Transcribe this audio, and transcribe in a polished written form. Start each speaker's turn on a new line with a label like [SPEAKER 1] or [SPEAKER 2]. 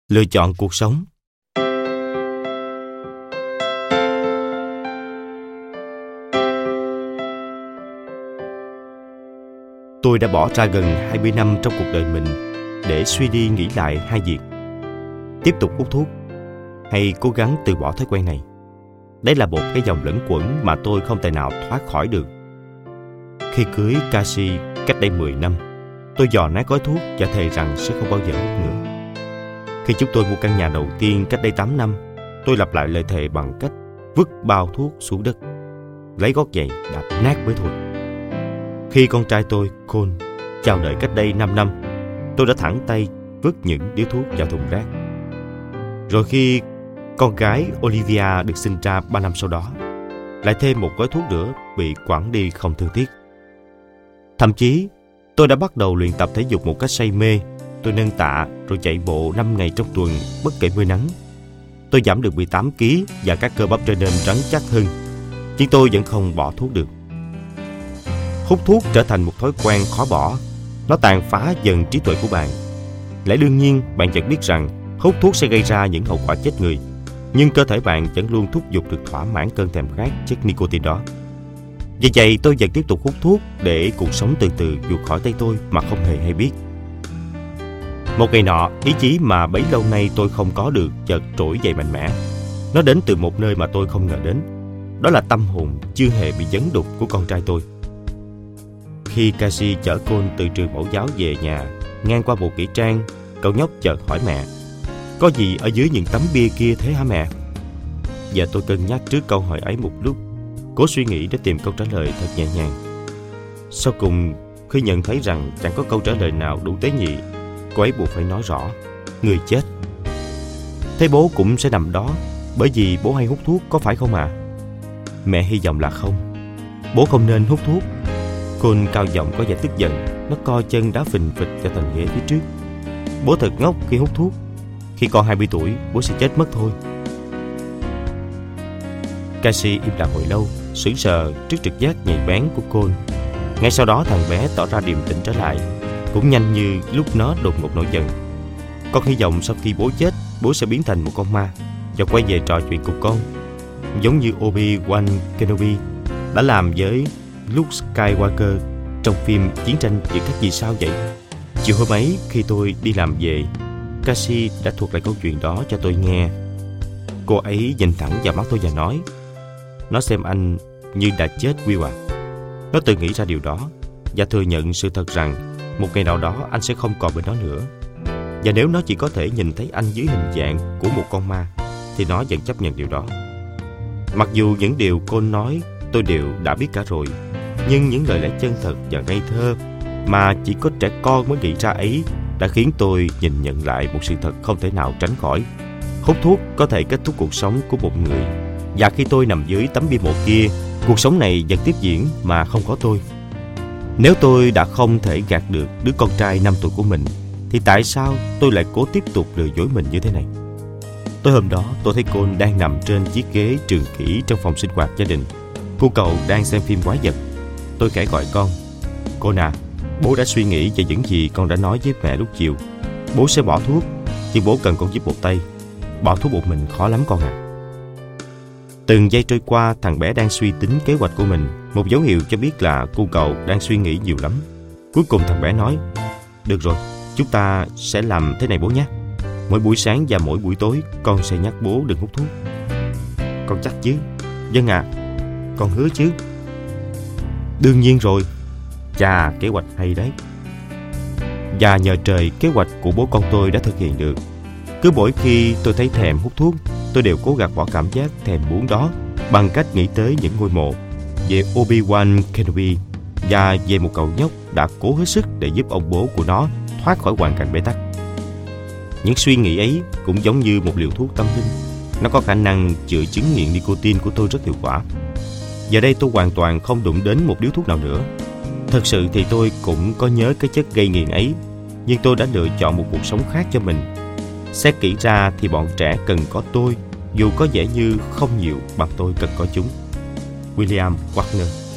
[SPEAKER 1] Lựa chọn cuộc sống. Tôi đã bỏ ra gần 20 năm trong cuộc đời mình để suy đi nghĩ lại hai việc: tiếp tục hút thuốc hay cố gắng từ bỏ thói quen này. Đấy là một cái vòng luẩn quẩn mà tôi không thể nào thoát khỏi được. Khi cưới Cassie cách đây 10 năm, tôi dò nát gói thuốc và thề rằng sẽ không bao giờ hút nữa. Khi chúng tôi mua căn nhà đầu tiên cách đây 8 năm, tôi lặp lại lời thề bằng cách vứt bao thuốc xuống đất, lấy gót giày đạp nát mới thôi. Khi con trai tôi, Cole, chào đời cách đây 5 năm, tôi đã thẳng tay vứt những điếu thuốc vào thùng rác. Rồi khi con gái Olivia được sinh ra 3 năm sau đó, lại thêm một gói thuốc nữa bị quẳng đi không thương tiếc. Thậm chí, tôi đã bắt đầu luyện tập thể dục một cách say mê. Tôi nâng tạ rồi chạy bộ 5 ngày trong tuần bất kể mưa nắng. Tôi giảm được 18 kg và các cơ bắp trở nên rắn chắc hơn. Nhưng tôi vẫn không bỏ thuốc được. Hút thuốc trở thành một thói quen khó bỏ. Nó tàn phá dần trí tuệ của bạn. Lẽ đương nhiên, bạn vẫn biết rằng hút thuốc sẽ gây ra những hậu quả chết người. Nhưng cơ thể bạn vẫn luôn thúc giục được thỏa mãn cơn thèm khát chất nicotine đó. Vì vậy tôi vẫn tiếp tục hút thuốc để cuộc sống từ từ vụt khỏi tay tôi mà không hề hay biết. Một ngày nọ, ý chí mà bấy lâu nay tôi không có được chợt trỗi dậy mạnh mẽ. Nó đến từ một nơi mà tôi không ngờ đến. Đó là tâm hồn chưa hề bị dấn đục của con trai tôi. Khi Cassie chở Cole từ trường mẫu giáo về nhà, ngang qua bộ nghĩa trang, cậu nhóc chợt hỏi mẹ: "Có gì ở dưới những tấm bia kia thế hả mẹ?" Và tôi cân nhắc trước câu hỏi ấy một lúc, cố suy nghĩ để tìm câu trả lời thật nhẹ nhàng. Sau cùng, khi nhận thấy rằng chẳng có câu trả lời nào đủ tế nhị, cô ấy buộc phải nói rõ: "Người chết." Thế bố cũng sẽ nằm đó, bởi vì bố hay hút thuốc, có phải không ạ? Mẹ hy vọng là không. Bố không nên hút thuốc. Cole cao giọng có vẻ tức giận. Nó co chân đá phình phịch vào thành ghế phía trước. Bố thật ngốc khi hút thuốc. Khi con 20 tuổi, bố sẽ chết mất thôi. Cassie im lặng hồi lâu, sững sờ trước trực giác nhạy bén của Cole. Ngay sau đó thằng bé tỏ ra điềm tĩnh trở lại, cũng nhanh như lúc nó đột ngột nổi giận. Con hy vọng sau khi bố chết, bố sẽ biến thành một con ma và quay về trò chuyện cùng con, giống như Obi-Wan Kenobi đã làm với Luke Skywalker trong phim Chiến tranh giữa các vì sao vậy. Chiều hôm ấy khi tôi đi làm về, Cassie đã thuật lại câu chuyện đó cho tôi nghe. Cô ấy nhìn thẳng vào mắt tôi và nói: "Nó xem anh như đã chết, Will à." Nó tự nghĩ ra điều đó và thừa nhận sự thật rằng một ngày nào đó anh sẽ không còn bên đó nữa. Và nếu nó chỉ có thể nhìn thấy anh dưới hình dạng của một con ma, thì nó vẫn chấp nhận điều đó. Mặc dù những điều cô nói tôi đều đã biết cả rồi, nhưng những lời lẽ chân thật và ngây thơ mà chỉ có trẻ con mới nghĩ ra ấy đã khiến tôi nhìn nhận lại một sự thật không thể nào tránh khỏi. Hút thuốc có thể kết thúc cuộc sống của một người. Và khi tôi nằm dưới tấm bia mộ kia, cuộc sống này vẫn tiếp diễn mà không có tôi. Nếu tôi đã không thể gạt được đứa con trai 5 tuổi của mình, thì tại sao tôi lại cố tiếp tục lừa dối mình như thế này? Tối hôm đó, tôi thấy Cole đang nằm trên chiếc ghế trường kỷ trong phòng sinh hoạt gia đình. Cô cậu đang xem phim quái vật. Tôi khẽ gọi con: "Cole à, bố đã suy nghĩ về những gì con đã nói với mẹ lúc chiều. Bố sẽ bỏ thuốc, nhưng bố cần con giúp một tay. Bỏ thuốc một mình khó lắm con à." Từng giây trôi qua, thằng bé đang suy tính kế hoạch của mình, một dấu hiệu cho biết là cô cậu đang suy nghĩ nhiều lắm. Cuối cùng thằng bé nói: "Được rồi, chúng ta sẽ làm thế này bố nhé. Mỗi buổi sáng và mỗi buổi tối con sẽ nhắc bố đừng hút thuốc." "Con chắc chứ?" "Vâng ạ." "Con hứa chứ?" "Đương nhiên rồi." Chà, kế hoạch hay đấy. Và nhờ trời, kế hoạch của bố con tôi đã thực hiện được. Cứ mỗi khi tôi thấy thèm hút thuốc, tôi đều cố gạt bỏ cảm giác thèm muốn đó bằng cách nghĩ tới những ngôi mộ, về Obi-Wan Kenobi và về một cậu nhóc đã cố hết sức để giúp ông bố của nó thoát khỏi hoàn cảnh bế tắc. Những suy nghĩ ấy cũng giống như một liều thuốc tâm linh. Nó có khả năng chữa chứng nghiện nicotine của tôi rất hiệu quả. Giờ đây tôi hoàn toàn không đụng đến một điếu thuốc nào nữa. Thật sự thì tôi cũng có nhớ cái chất gây nghiện ấy, nhưng tôi đã lựa chọn một cuộc sống khác cho mình. Xét kỹ ra thì bọn trẻ cần có tôi, dù có vẻ như không nhiều bằng tôi cần có chúng. William Wagner.